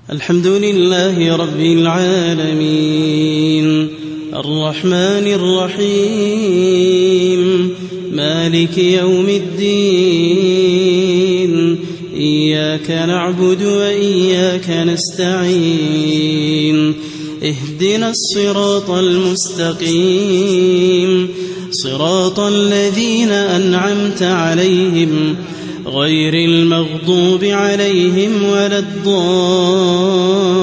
الحمد لله رب العالمين الرحمن الرحيم مالك يوم الدين إياك نعبد وإياك نستعين اهدنا الصراط المستقيم صراط الذين أنعمت عليهم غير المغضوب عليهم ولا الضالين